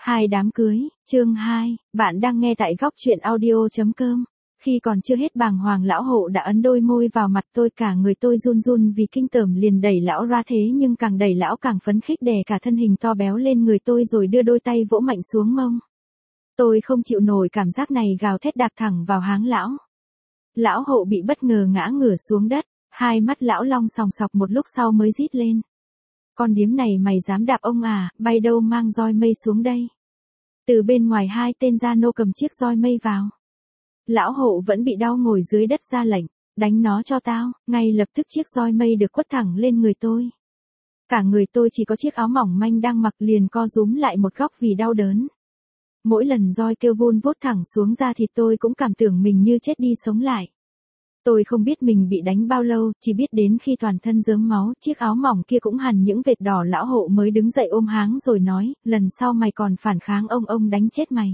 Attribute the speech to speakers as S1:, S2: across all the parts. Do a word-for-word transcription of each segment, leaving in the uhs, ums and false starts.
S1: Hai đám cưới, chương hai, bạn đang nghe tại góc truyện audio.com. Khi còn chưa hết bàng hoàng lão hộ đã ấn đôi môi vào mặt tôi, cả người tôi run run vì kinh tởm, liền đẩy lão ra, thế nhưng càng đẩy lão càng phấn khích, đè cả thân hình to béo lên người tôi rồi đưa đôi tay vỗ mạnh xuống mông. Tôi không chịu nổi cảm giác này, gào thét đạp thẳng vào háng lão. Lão hộ bị bất ngờ ngã ngửa xuống đất, hai mắt lão long sòng sọc, một lúc sau mới rít lên. Con điếm này mày dám đạp ông à, bay đâu mang roi mây xuống đây. Từ bên ngoài hai tên gia nô cầm chiếc roi mây vào. Lão hộ vẫn bị đau ngồi dưới đất ra lệnh, đánh nó cho tao. Ngay lập tức chiếc roi mây được quất thẳng lên người tôi. Cả người tôi chỉ có chiếc áo mỏng manh đang mặc liền co rúm lại một góc vì đau đớn. Mỗi lần roi kêu vun vút thẳng xuống da thịt tôi cũng cảm tưởng mình như chết đi sống lại. Tôi không biết mình bị đánh bao lâu, chỉ biết đến khi toàn thân rớm máu, chiếc áo mỏng kia cũng hằn những vệt đỏ, lão hộ mới đứng dậy ôm háng rồi nói, lần sau mày còn phản kháng ông ông đánh chết mày.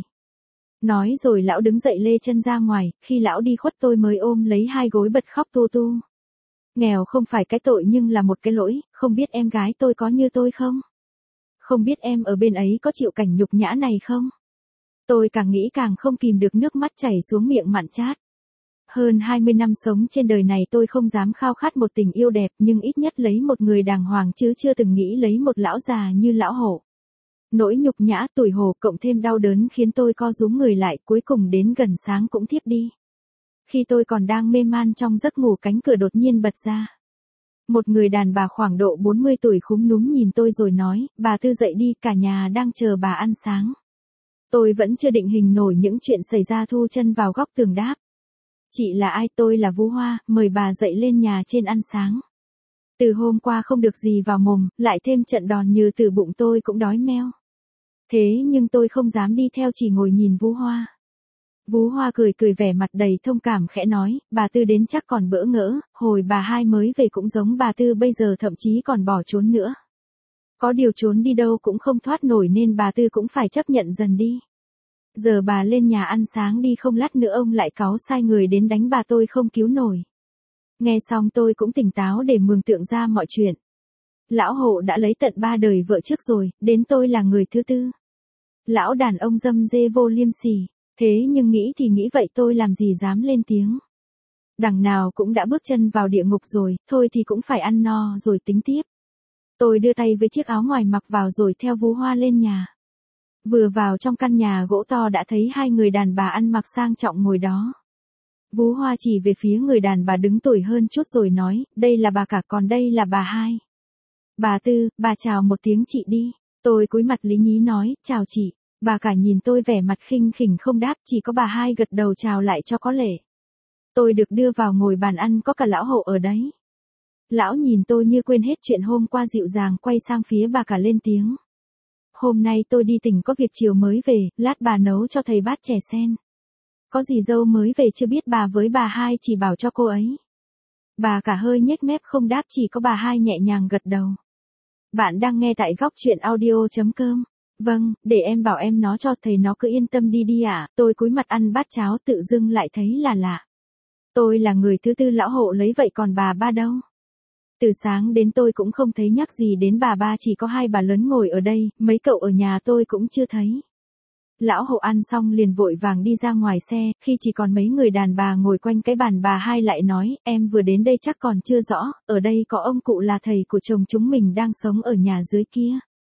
S1: Nói rồi lão đứng dậy lê chân ra ngoài, khi lão đi khuất tôi mới ôm lấy hai gối bật khóc tu tu. Nghèo không phải cái tội nhưng là một cái lỗi, không biết em gái tôi có như tôi không? Không biết em ở bên ấy có chịu cảnh nhục nhã này không? Tôi càng nghĩ càng không kìm được, nước mắt chảy xuống miệng mặn chát. Hơn hai mươi năm sống trên đời này tôi không dám khao khát một tình yêu đẹp, nhưng ít nhất lấy một người đàng hoàng chứ chưa từng nghĩ lấy một lão già như lão hộ. Nỗi nhục nhã, tủi hổ cộng thêm đau đớn khiến tôi co rúm người lại, cuối cùng đến gần sáng cũng thiếp đi. Khi tôi còn đang mê man trong giấc ngủ, cánh cửa đột nhiên bật ra. Một người đàn bà khoảng độ bốn mươi tuổi khúm núm nhìn tôi rồi nói, bà Tư dậy đi, cả nhà đang chờ bà ăn sáng. Tôi vẫn chưa định hình nổi những chuyện xảy ra, thu chân vào góc tường đáp. Chị là ai? Tôi là Vũ Hoa, mời bà dậy lên nhà trên ăn sáng. Từ hôm qua không được gì vào mồm, lại thêm trận đòn như từ bụng, tôi cũng đói meo. Thế nhưng tôi không dám đi theo, chỉ ngồi nhìn Vũ Hoa. Vũ Hoa cười cười vẻ mặt đầy thông cảm, khẽ nói, bà Tư đến chắc còn bỡ ngỡ, hồi bà hai mới về cũng giống bà Tư bây giờ, thậm chí còn bỏ trốn nữa. Có điều trốn đi đâu cũng không thoát nổi nên bà Tư cũng phải chấp nhận dần đi. Giờ bà lên nhà ăn sáng đi, không lát nữa ông lại cáu sai người đến đánh bà, tôi không cứu nổi. Nghe xong tôi cũng tỉnh táo để mường tượng ra mọi chuyện. Lão hộ đã lấy tận ba đời vợ trước rồi, đến tôi là người thứ tư. Lão đàn ông dâm dê vô liêm sỉ, thế nhưng nghĩ thì nghĩ vậy, tôi làm gì dám lên tiếng. Đằng nào cũng đã bước chân vào địa ngục rồi, thôi thì cũng phải ăn no rồi tính tiếp. Tôi đưa tay với chiếc áo ngoài mặc vào rồi theo Vũ Hoa lên nhà. Vừa vào trong căn nhà gỗ to đã thấy hai người đàn bà ăn mặc sang trọng ngồi đó. Vũ Hoa chỉ về phía người đàn bà đứng tuổi hơn chút rồi nói, đây là bà cả, còn đây là bà hai. Bà Tư, bà chào một tiếng chị đi. Tôi cúi mặt lý nhí nói, chào chị. Bà cả nhìn tôi vẻ mặt khinh khỉnh không đáp, chỉ có bà hai gật đầu chào lại cho có lễ. Tôi được đưa vào ngồi bàn ăn, có cả lão hộ ở đấy. Lão nhìn tôi như quên hết chuyện hôm qua, dịu dàng quay sang phía bà cả lên tiếng. Hôm nay tôi đi tỉnh có việc, chiều mới về, lát bà nấu cho thầy bát chè sen. Có gì dâu mới về chưa biết, bà với bà hai chỉ bảo cho cô ấy. Bà cả hơi nhếch mép không đáp, chỉ có bà hai nhẹ nhàng gật đầu. Bạn đang nghe tại góc truyện audio.com. Vâng, để em bảo em nó cho thầy nó, cứ yên tâm đi đi ạ. À. Tôi cúi mặt ăn bát cháo, tự dưng lại thấy là lạ. Tôi là người thứ tư lão hộ lấy, vậy còn bà ba đâu? Từ sáng đến tôi cũng không thấy nhắc gì đến bà ba, chỉ có hai bà lớn ngồi ở đây, mấy cậu ở nhà tôi cũng chưa thấy. Lão hộ ăn xong liền vội vàng đi ra ngoài xe, khi chỉ còn mấy người đàn bà ngồi quanh cái bàn, bà hai lại nói, em vừa đến đây chắc còn chưa rõ, ở đây có ông cụ là thầy của chồng chúng mình đang sống ở nhà dưới kia.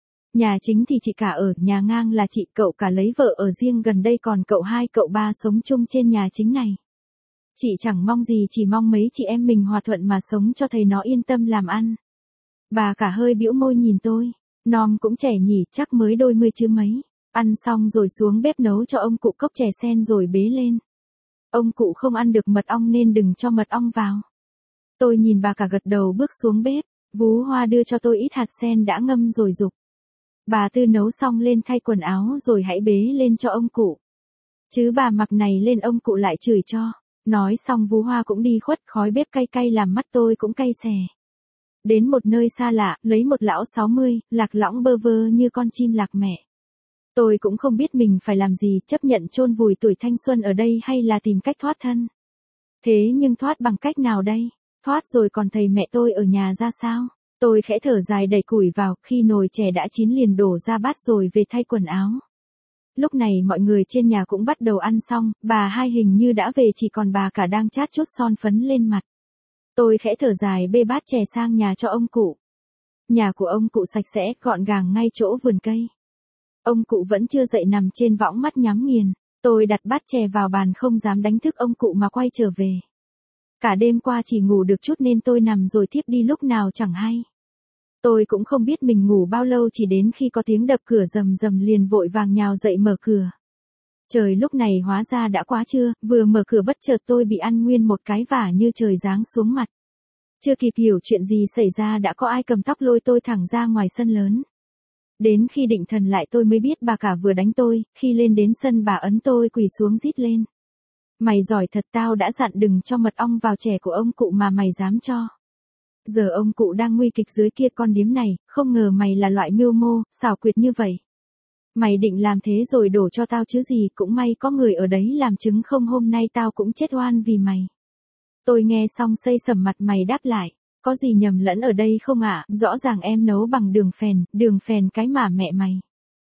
S1: Nhà chính thì chị cả ở, nhà ngang là chị cậu cả lấy vợ ở riêng gần đây, còn cậu hai cậu ba sống chung trên nhà chính này. Chị chẳng mong gì, chỉ mong mấy chị em mình hòa thuận mà sống cho thầy nó yên tâm làm ăn. Bà cả hơi bĩu môi nhìn tôi, nom cũng trẻ nhỉ, chắc mới đôi mươi chứ mấy. Ăn xong rồi xuống bếp nấu cho ông cụ cốc chè sen rồi bế lên. Ông cụ không ăn được mật ong nên đừng cho mật ong vào. Tôi nhìn bà cả gật đầu bước xuống bếp, Vũ Hoa đưa cho tôi ít hạt sen đã ngâm rồi dục. Bà Tư nấu xong lên thay quần áo rồi hãy bế lên cho ông cụ. Chứ bà mặc này lên ông cụ lại chửi cho. Nói xong Vũ Hoa cũng đi khuất, khói bếp cay cay làm mắt tôi cũng cay xè. Đến một nơi xa lạ, lấy một lão sáu mươi, lạc lõng bơ vơ như con chim lạc mẹ. Tôi cũng không biết mình phải làm gì, chấp nhận chôn vùi tuổi thanh xuân ở đây hay là tìm cách thoát thân. Thế nhưng thoát bằng cách nào đây? Thoát rồi còn thầy mẹ tôi ở nhà ra sao? Tôi khẽ thở dài đẩy củi vào, khi nồi chè đã chín liền đổ ra bát rồi về thay quần áo. lúc này mọi người trên nhà cũng bắt đầu ăn xong, bà hai hình như đã về chỉ còn bà cả đang chát chút son phấn lên mặt. Tôi khẽ thở dài bê bát chè sang nhà cho ông cụ. Nhà của ông cụ sạch sẽ, gọn gàng ngay chỗ vườn cây. Ông cụ vẫn chưa dậy nằm trên võng mắt nhắm nghiền. Tôi đặt bát chè vào bàn không dám đánh thức ông cụ mà quay trở về. Cả đêm qua chỉ ngủ được chút nên tôi nằm rồi thiếp đi lúc nào chẳng hay. Tôi cũng không biết mình ngủ bao lâu, chỉ đến khi có tiếng đập cửa rầm rầm liền vội vàng nhào dậy mở cửa. Trời lúc này hóa ra đã quá trưa, vừa mở cửa bất chợt tôi bị ăn nguyên một cái vả như trời giáng xuống mặt. Chưa kịp hiểu chuyện gì xảy ra đã có ai cầm tóc lôi tôi thẳng ra ngoài sân lớn. Đến khi định thần lại tôi mới biết bà cả vừa đánh tôi, khi lên đến sân bà ấn tôi quỳ xuống rít lên. Mày giỏi thật, tao đã dặn đừng cho mật ong vào chè của ông cụ mà mày dám cho. Giờ ông cụ đang nguy kịch dưới kia con điếm này, không ngờ mày là loại mưu mô, xảo quyệt như vậy. Mày định làm thế rồi đổ cho tao chứ gì, cũng may có người ở đấy làm chứng không hôm nay tao cũng chết oan vì mày. Tôi nghe xong xây sầm mặt mày đáp lại, có gì nhầm lẫn ở đây không ạ, à? Rõ ràng em nấu bằng đường phèn, đường phèn cái mà mẹ mày.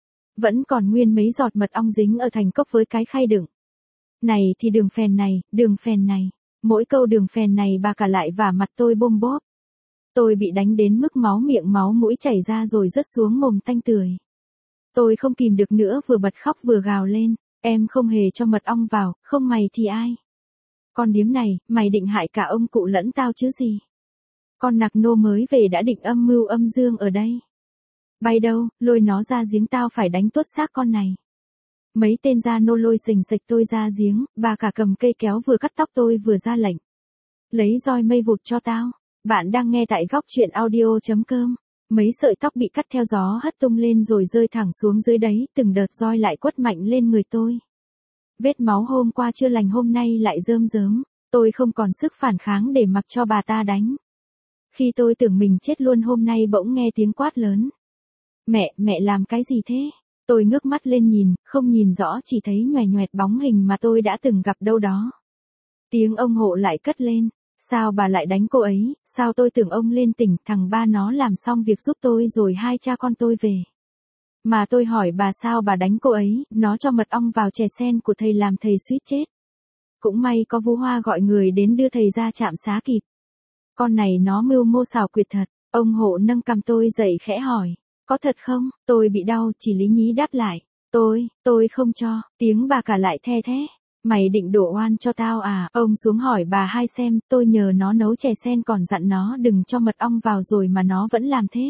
S1: Vẫn còn nguyên mấy giọt mật ong dính ở thành cốc với cái khay đựng. Này thì đường phèn này, đường phèn này, mỗi câu đường phèn này bà cả lại vả mặt tôi bôm bóp. Tôi bị đánh đến mức máu miệng máu mũi chảy ra rồi rớt xuống mồm tanh tưởi. Tôi không kìm được nữa, vừa bật khóc vừa gào lên, em không hề cho mật ong vào, không mày thì ai? Con điếm này, mày định hại cả ông cụ lẫn tao chứ gì? Con nặc nô mới về đã định âm mưu âm dương ở đây. Bay đâu, lôi nó ra giếng, tao phải đánh tuốt xác con này. Mấy tên gia nô lôi sình sịch tôi ra giếng, bà cả cầm cây kéo vừa cắt tóc tôi vừa ra lệnh. Lấy roi mây vụt cho tao. Bạn đang nghe tại góc truyện audio.com. Mấy sợi tóc bị cắt theo gió hất tung lên rồi rơi thẳng xuống dưới đấy, từng đợt roi lại quất mạnh lên người tôi. Vết máu hôm qua chưa lành hôm nay lại rơm rớm, tôi không còn sức phản kháng để mặc cho bà ta đánh. Khi tôi tưởng mình chết luôn hôm nay bỗng nghe tiếng quát lớn. Mẹ, mẹ làm cái gì thế? Tôi ngước mắt lên nhìn, không nhìn rõ chỉ thấy nhoè nhoẹt bóng hình mà tôi đã từng gặp đâu đó. Tiếng ông Hộ lại cất lên. Sao bà lại đánh cô ấy, sao tôi tưởng ông lên tỉnh, thằng ba nó làm xong việc giúp tôi rồi hai cha con tôi về. Mà tôi hỏi bà sao bà đánh cô ấy, nó cho mật ong vào chè sen của thầy làm thầy suýt chết. Cũng may có Vũ Hoa gọi người đến đưa thầy ra trạm xá kịp. Con này nó mưu mô xảo quyệt thật, ông Hộ nâng cằm tôi dậy khẽ hỏi, có thật không? Tôi bị đau, chỉ lý nhí đáp lại, tôi, tôi không cho, tiếng bà cả lại the thế. Mày định đổ oan cho tao à? Ông xuống hỏi bà hai xem, tôi nhờ nó nấu chè sen còn dặn nó đừng cho mật ong vào rồi mà nó vẫn làm thế.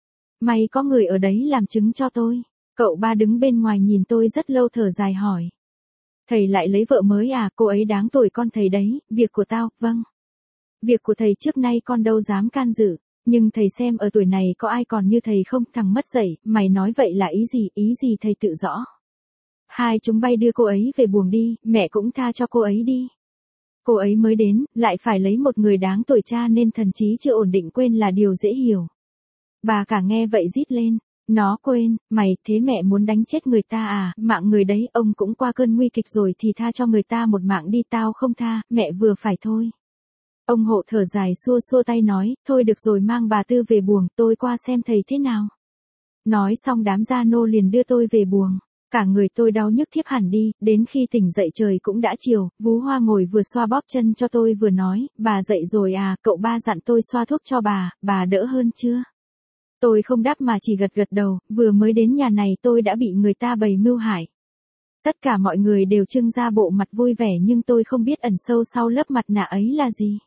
S1: May có người ở đấy làm chứng cho tôi. Cậu ba đứng bên ngoài nhìn tôi rất lâu thở dài hỏi. Thầy lại lấy vợ mới à? Cô ấy đáng tuổi con thầy đấy, việc của tao, vâng. Việc của thầy trước nay con đâu dám can dự, nhưng thầy xem ở tuổi này có ai còn như thầy không? Thằng mất dạy, mày nói vậy là ý gì, ý gì thầy tự rõ. Hai chúng bay đưa cô ấy về buồng đi, mẹ cũng tha cho cô ấy đi. Cô ấy mới đến, lại phải lấy một người đáng tuổi cha nên thần trí chưa ổn định, quên là điều dễ hiểu. Bà cả nghe vậy rít lên, nó quên, mày, thế mẹ muốn đánh chết người ta à, mạng người đấy, ông cũng qua cơn nguy kịch rồi thì tha cho người ta một mạng đi, tao không tha, mẹ vừa phải thôi. Ông Hộ thở dài xua xua tay nói, thôi được rồi, mang bà Tư về buồng, tôi qua xem thầy thế nào. Nói xong đám gia nô liền đưa tôi về buồng. Cả người tôi đau nhức thiếp hẳn đi, đến khi tỉnh dậy trời cũng đã chiều, Vú Hoa ngồi vừa xoa bóp chân cho tôi vừa nói, bà dậy rồi à, cậu ba dặn tôi xoa thuốc cho bà, bà đỡ hơn chưa? Tôi không đáp mà chỉ gật gật đầu, vừa mới đến nhà này tôi đã bị người ta bày mưu hại. Tất cả mọi người đều trưng ra bộ mặt vui vẻ nhưng tôi không biết ẩn sâu sau lớp mặt nạ ấy là gì.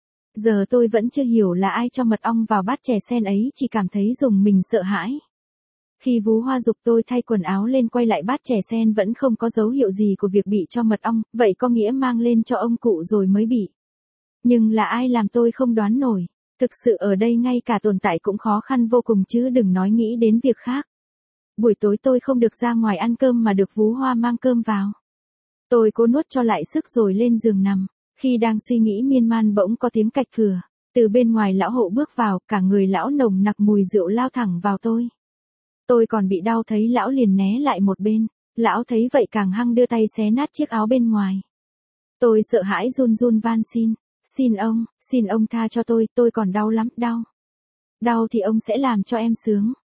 S1: Giờ tôi vẫn chưa hiểu là ai cho mật ong vào bát chè sen ấy, chỉ cảm thấy rùng mình sợ hãi. Khi Vú Hoa giục tôi thay quần áo lên quay lại bát chè sen vẫn không có dấu hiệu gì của việc bị cho mật ong, vậy có nghĩa mang lên cho ông cụ rồi mới bị. Nhưng là ai làm tôi không đoán nổi, thực sự ở đây ngay cả tồn tại cũng khó khăn vô cùng chứ đừng nói nghĩ đến việc khác. Buổi tối tôi không được ra ngoài ăn cơm mà được Vú Hoa mang cơm vào. Tôi cố nuốt cho lại sức rồi lên giường nằm, khi đang suy nghĩ miên man bỗng có tiếng cạch cửa, từ bên ngoài lão Hộ bước vào, cả người lão nồng nặc mùi rượu lao thẳng vào tôi. Tôi còn bị đau thấy lão liền né lại một bên, lão thấy vậy càng hăng đưa tay xé nát chiếc áo bên ngoài. Tôi sợ hãi run run van xin, xin ông, xin ông tha cho tôi, tôi còn đau lắm, đau. Đau thì ông sẽ làm cho em sướng.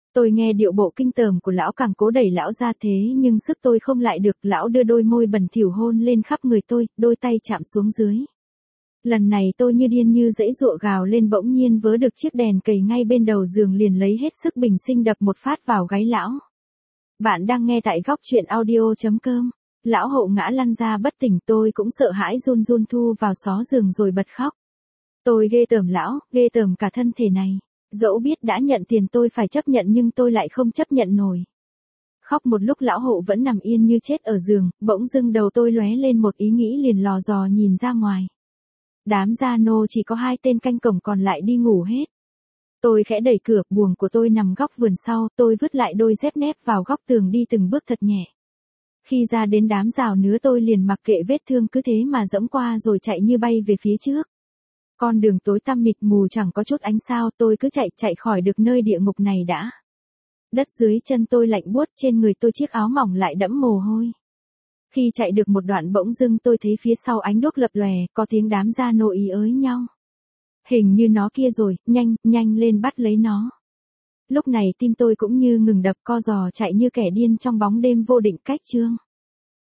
S1: Tôi nghe điệu bộ kinh tởm của lão càng cố đẩy lão ra thế nhưng sức tôi không lại được, lão đưa đôi môi bẩn thỉu hôn lên khắp người tôi, đôi tay chạm xuống dưới. Lần này tôi như điên như dãy dụa gào lên, bỗng nhiên vớ được chiếc đèn cầy ngay bên đầu giường liền lấy hết sức bình sinh đập một phát vào gáy lão. Bạn đang nghe tại góc truyện audio.com. Lão Hậu ngã lăn ra bất tỉnh, tôi cũng sợ hãi run run thu vào xó giường rồi bật khóc. Tôi ghê tởm lão, ghê tởm cả thân thể này. Dẫu biết đã nhận tiền tôi phải chấp nhận nhưng tôi lại không chấp nhận nổi. Khóc một lúc lão Hộ vẫn nằm yên như chết ở giường, bỗng dưng đầu tôi lóe lên một ý nghĩ liền lò dò nhìn ra ngoài. Đám gia nô chỉ có hai tên canh cổng còn lại đi ngủ hết. Tôi khẽ đẩy cửa, buồng của tôi nằm góc vườn sau, tôi vứt lại đôi dép nép vào góc tường đi từng bước thật nhẹ. Khi ra đến đám rào nứa tôi liền mặc kệ vết thương cứ thế mà dẫm qua rồi chạy như bay về phía trước. Con đường tối tăm mịt mù chẳng có chút ánh sao, tôi cứ chạy chạy khỏi được nơi địa ngục này đã. Đất dưới chân tôi lạnh buốt, trên người tôi chiếc áo mỏng lại đẫm mồ hôi. Khi chạy được một đoạn bỗng dưng tôi thấy phía sau ánh đuốc lập lòe, có tiếng đám gia nô ý ới nhau. Hình như nó kia rồi, nhanh, nhanh lên bắt lấy nó. Lúc này tim tôi cũng như ngừng đập, co giò chạy như kẻ điên trong bóng đêm vô định cách chương.